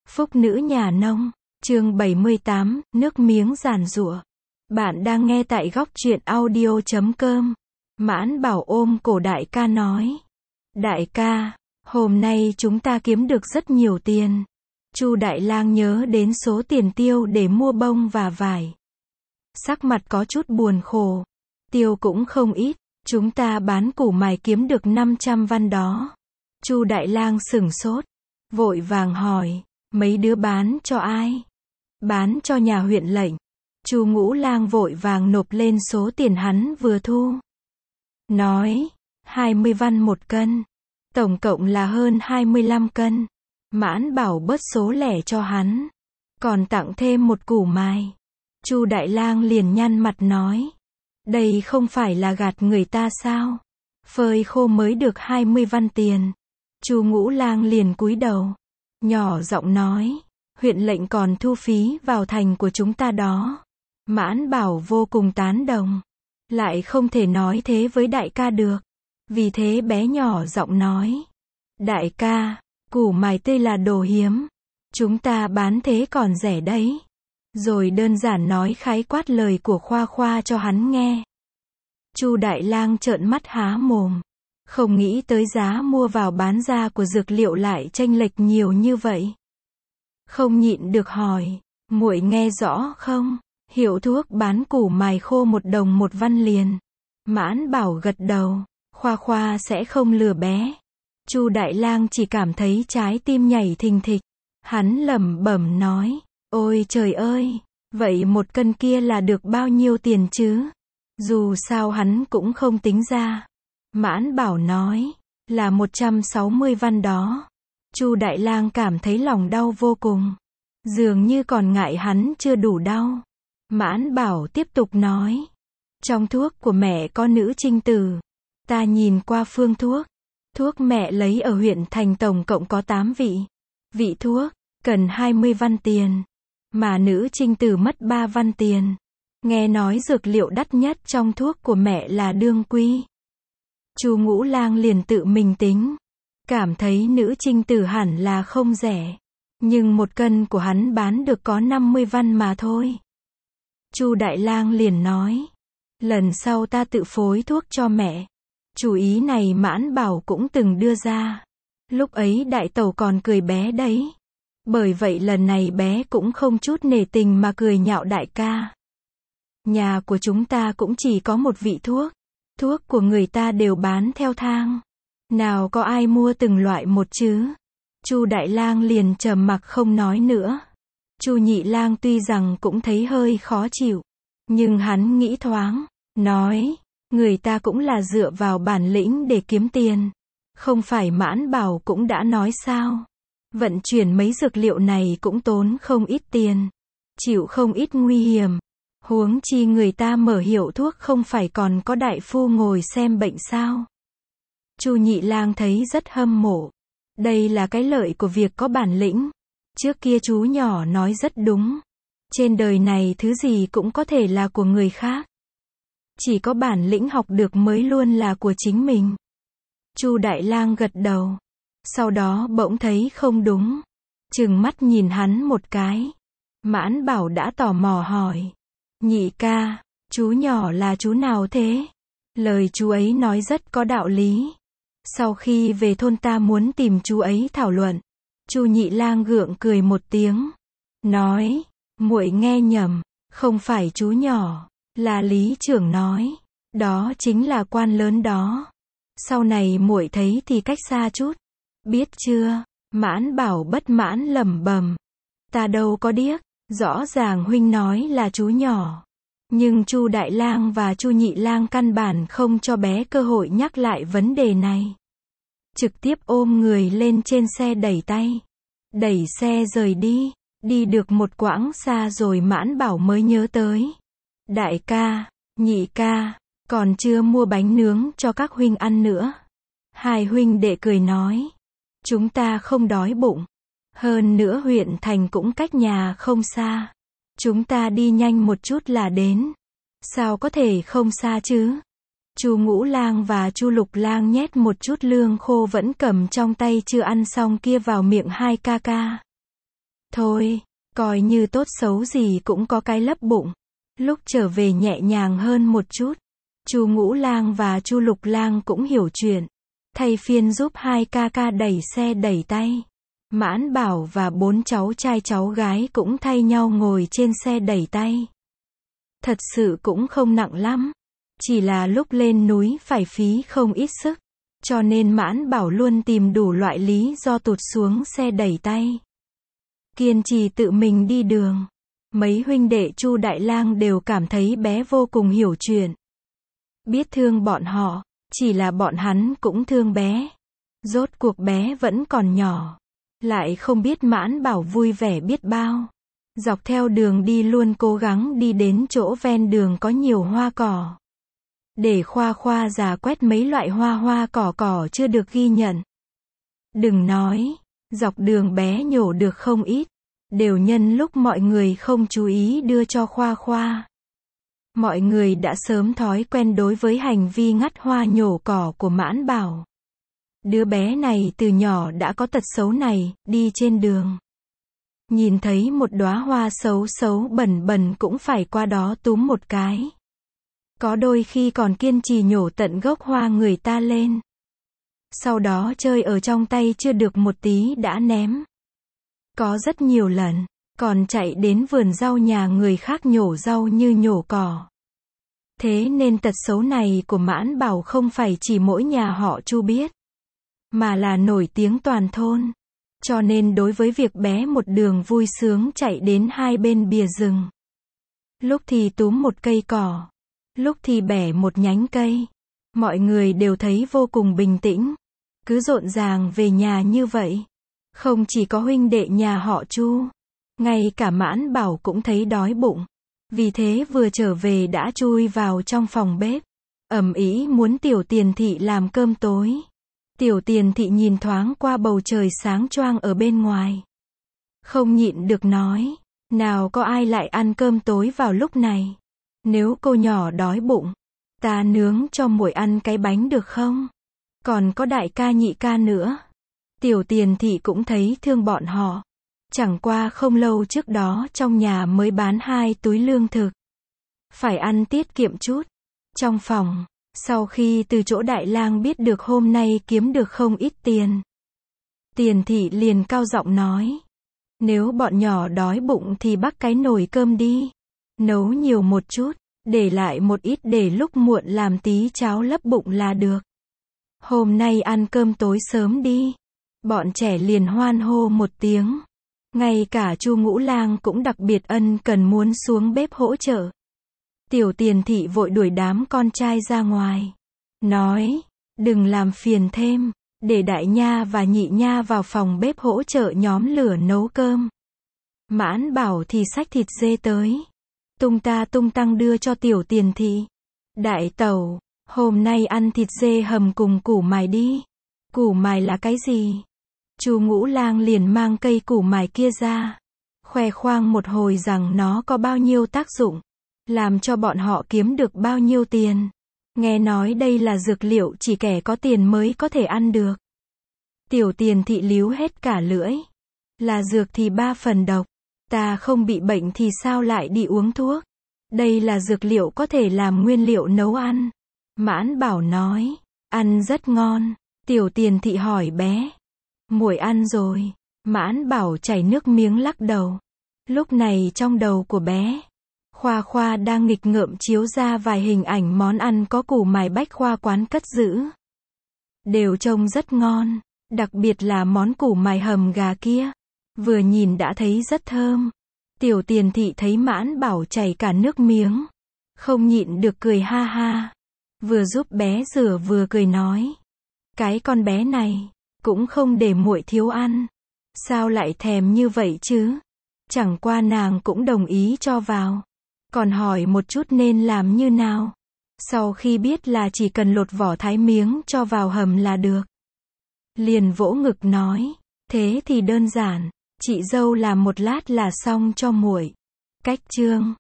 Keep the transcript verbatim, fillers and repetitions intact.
Phúc nữ nhà nông, chương bảy mươi tám, nước miếng giàn giụa. Bạn đang nghe tại góc truyện audio chấm com. Mãn Bảo ôm cổ đại ca nói. Đại ca, hôm nay chúng ta kiếm được rất nhiều tiền. Chu Đại Lang nhớ đến số tiền tiêu để mua bông và vải. Sắc mặt có chút buồn khổ. Tiêu cũng không ít, chúng ta bán củ mài kiếm được năm trăm văn đó. Chu Đại Lang sửng sốt, vội vàng hỏi, mấy đứa bán cho ai? Bán cho nhà huyện lệnh. Chu Ngũ Lang vội vàng nộp lên số tiền hắn vừa thu. Nói, hai mươi văn một cân. Tổng cộng là hơn hai mươi lăm cân. Mãn Bảo bớt số lẻ cho hắn. Còn tặng thêm một củ mài. Chu Đại Lang liền nhăn mặt nói. Đây không phải là gạt người ta sao? Phơi khô mới được hai mươi văn tiền. Chu Ngũ Lang liền cúi đầu. Nhỏ giọng nói. Huyện lệnh còn thu phí vào thành của chúng ta đó. Mãn Bảo vô cùng tán đồng. Lại không thể nói thế với đại ca được. Vì thế bé nhỏ giọng nói. Đại ca, củ mài tươi là đồ hiếm. Chúng ta bán thế còn rẻ đấy. Rồi đơn giản nói khái quát lời của Khoa Khoa cho hắn nghe. Chu Đại Lang trợn mắt há mồm. Không nghĩ tới giá mua vào bán ra của dược liệu lại chênh lệch nhiều như vậy. Không nhịn được hỏi, muội nghe rõ không? Hiệu thuốc bán củ mài khô một đồng một văn liền. Mãn Bảo gật đầu, Khoa Khoa sẽ không lừa bé. Chu Đại Lang chỉ cảm thấy trái tim nhảy thình thịch. Hắn lẩm bẩm nói, ôi trời ơi, vậy một cân kia là được bao nhiêu tiền chứ? Dù sao hắn cũng không tính ra. Mãn Bảo nói, là một trăm sáu mươi văn đó. Chu Đại Lang cảm thấy lòng đau vô cùng. Dường như còn ngại hắn chưa đủ đau. Mãn Bảo tiếp tục nói. Trong thuốc của mẹ có nữ trinh tử. Ta nhìn qua phương thuốc. Thuốc mẹ lấy ở huyện thành tổng cộng có tám vị. Vị thuốc, cần hai mươi văn tiền. Mà nữ trinh tử mất ba văn tiền. Nghe nói dược liệu đắt nhất trong thuốc của mẹ là đương quy. Chu Ngũ Lang liền tự mình tính. Cảm thấy nữ trinh tử hẳn là không rẻ. Nhưng một cân của hắn bán được có năm mươi văn mà thôi. Chu Đại Lang liền nói. Lần sau ta tự phối thuốc cho mẹ. Chủ ý này Mãn Bảo cũng từng đưa ra. Lúc ấy đại tẩu còn cười bé đấy. Bởi vậy lần này bé cũng không chút nể tình mà cười nhạo đại ca. Nhà của chúng ta cũng chỉ có một vị thuốc. Thuốc của người ta đều bán theo thang. Nào có ai mua từng loại một chứ? Chu Đại Lang liền trầm mặc không nói nữa. Chu Nhị Lang tuy rằng cũng thấy hơi khó chịu, nhưng hắn nghĩ thoáng, nói, người ta cũng là dựa vào bản lĩnh để kiếm tiền. Không phải Mãn Bảo cũng đã nói sao? Vận chuyển mấy dược liệu này cũng tốn không ít tiền, chịu không ít nguy hiểm. Huống chi người ta mở hiệu thuốc không phải còn có đại phu ngồi xem bệnh sao? Chu Nhị Lang thấy rất hâm mộ. Đây là cái lợi của việc có bản lĩnh. Trước kia chú nhỏ nói rất đúng. Trên đời này thứ gì cũng có thể là của người khác. Chỉ có bản lĩnh học được mới luôn là của chính mình. Chu Đại Lang gật đầu. Sau đó bỗng thấy không đúng. Trừng mắt nhìn hắn một cái. Mãn Bảo đã tò mò hỏi. Nhị ca, chú nhỏ là chú nào thế? Lời chú ấy nói rất có đạo lý. Sau khi về thôn ta muốn tìm chú ấy thảo luận. Chu Nhị Lang gượng cười một tiếng. Nói, muội nghe nhầm, không phải chú nhỏ, là lý trưởng nói. Đó chính là quan lớn đó. Sau này muội thấy thì cách xa chút. Biết chưa? Mãn Bảo bất mãn lẩm bẩm. Ta đâu có điếc, rõ ràng huynh nói là chú nhỏ. Nhưng Chu Đại Lang và Chu Nhị Lang căn bản không cho bé cơ hội nhắc lại vấn đề này. Trực tiếp ôm người lên trên xe đẩy tay. Đẩy xe rời đi. Đi được một quãng xa rồi Mãn Bảo mới nhớ tới. Đại ca, nhị ca, còn chưa mua bánh nướng cho các huynh ăn nữa. Hai huynh đệ cười nói. Chúng ta không đói bụng. Hơn nữa huyện thành cũng cách nhà không xa. Chúng ta đi nhanh một chút là đến. Sao có thể không xa chứ? Chu Ngũ Lang và Chu Lục Lang nhét một chút lương khô vẫn cầm trong tay chưa ăn xong kia vào miệng hai ca ca. Thôi, coi như tốt xấu gì cũng có cái lấp bụng. Lúc trở về nhẹ nhàng hơn một chút. Chu Ngũ Lang và Chu Lục Lang cũng hiểu chuyện. Thay phiên giúp hai ca ca đẩy xe đẩy tay. Mãn Bảo và bốn cháu trai cháu gái cũng thay nhau ngồi trên xe đẩy tay. Thật sự cũng không nặng lắm. Chỉ là lúc lên núi phải phí không ít sức. Cho nên Mãn Bảo luôn tìm đủ loại lý do tụt xuống xe đẩy tay. Kiên trì tự mình đi đường. Mấy huynh đệ Chu Đại Lang đều cảm thấy bé vô cùng hiểu chuyện. Biết thương bọn họ, chỉ là bọn hắn cũng thương bé. Rốt cuộc bé vẫn còn nhỏ. Lại không biết Mãn Bảo vui vẻ biết bao. Dọc theo đường đi luôn cố gắng đi đến chỗ ven đường có nhiều hoa cỏ. Để Khoa Khoa già quét mấy loại hoa hoa cỏ cỏ chưa được ghi nhận. Đừng nói, dọc đường bé nhổ được không ít. Đều nhân lúc mọi người không chú ý đưa cho Khoa Khoa. Mọi người đã sớm thói quen đối với hành vi ngắt hoa nhổ cỏ của Mãn Bảo. Đứa bé này từ nhỏ đã có tật xấu này, đi trên đường. Nhìn thấy một đóa hoa xấu xấu bẩn bẩn cũng phải qua đó túm một cái. Có đôi khi còn kiên trì nhổ tận gốc hoa người ta lên. Sau đó chơi ở trong tay chưa được một tí đã ném. Có rất nhiều lần, còn chạy đến vườn rau nhà người khác nhổ rau như nhổ cỏ. Thế nên tật xấu này của Mãn Bảo không phải chỉ mỗi nhà họ Chu biết, mà là nổi tiếng toàn thôn. Cho nên đối với việc bé một đường vui sướng chạy đến hai bên bìa rừng. Lúc thì túm một cây cỏ, lúc thì bẻ một nhánh cây. Mọi người đều thấy vô cùng bình tĩnh. Cứ rộn ràng về nhà như vậy. Không chỉ có huynh đệ nhà họ Chu, ngay cả Mãn Bảo cũng thấy đói bụng. Vì thế vừa trở về đã chui vào trong phòng bếp, ầm ĩ muốn Tiểu Tiền Thị làm cơm tối. Tiểu Tiền Thị nhìn thoáng qua bầu trời sáng choang ở bên ngoài. Không nhịn được nói, nào có ai lại ăn cơm tối vào lúc này. Nếu cô nhỏ đói bụng, ta nướng cho muội ăn cái bánh được không? Còn có đại ca nhị ca nữa. Tiểu Tiền Thị cũng thấy thương bọn họ. Chẳng qua không lâu trước đó trong nhà mới bán hai túi lương thực. Phải ăn tiết kiệm chút. Trong phòng, sau khi từ chỗ Đại Lang biết được hôm nay kiếm được không ít tiền, Tiền Thị liền cao giọng nói. Nếu bọn nhỏ đói bụng thì bắc cái nồi cơm đi. Nấu nhiều một chút, để lại một ít để lúc muộn làm tí cháo lấp bụng là được. Hôm nay ăn cơm tối sớm đi. Bọn trẻ liền hoan hô một tiếng. Ngay cả Chu Ngũ Lang cũng đặc biệt ân cần muốn xuống bếp hỗ trợ. Tiểu Tiền Thị vội đuổi đám con trai ra ngoài. Nói, đừng làm phiền thêm, để Đại Nha và Nhị Nha vào phòng bếp hỗ trợ nhóm lửa nấu cơm. Mãn Bảo thì xách thịt dê tới. Tung ta tung tăng đưa cho Tiểu Tiền Thị. Đại tẩu, hôm nay ăn thịt dê hầm cùng củ mài đi. Củ mài là cái gì? Chu Ngũ Lang liền mang cây củ mài kia ra, khoe khoang một hồi rằng nó có bao nhiêu tác dụng, làm cho bọn họ kiếm được bao nhiêu tiền. Nghe nói đây là dược liệu chỉ kẻ có tiền mới có thể ăn được. Tiểu Tiền Thị líu hết cả lưỡi. Là dược thì ba phần độc. Ta không bị bệnh thì sao lại đi uống thuốc? Đây là dược liệu có thể làm nguyên liệu nấu ăn. Mãn Bảo nói, ăn rất ngon. Tiểu Tiền Thị hỏi bé, muội ăn rồi. Mãn Bảo chảy nước miếng lắc đầu. Lúc này trong đầu của bé, Khoa Khoa đang nghịch ngợm chiếu ra vài hình ảnh món ăn có củ mài bách khoa quán cất giữ. Đều trông rất ngon, đặc biệt là món củ mài hầm gà kia. Vừa nhìn đã thấy rất thơm. Tiểu Tiền Thị thấy Mãn Bảo chảy cả nước miếng, không nhịn được cười ha ha. Vừa giúp bé rửa vừa cười nói, cái con bé này cũng không để muội thiếu ăn. Sao lại thèm như vậy chứ? Chẳng qua nàng cũng đồng ý cho vào. Còn hỏi một chút nên làm như nào. Sau khi biết là chỉ cần lột vỏ thái miếng cho vào hầm là được, liền vỗ ngực nói, thế thì đơn giản, chị dâu làm một lát là xong cho muội. Cách chương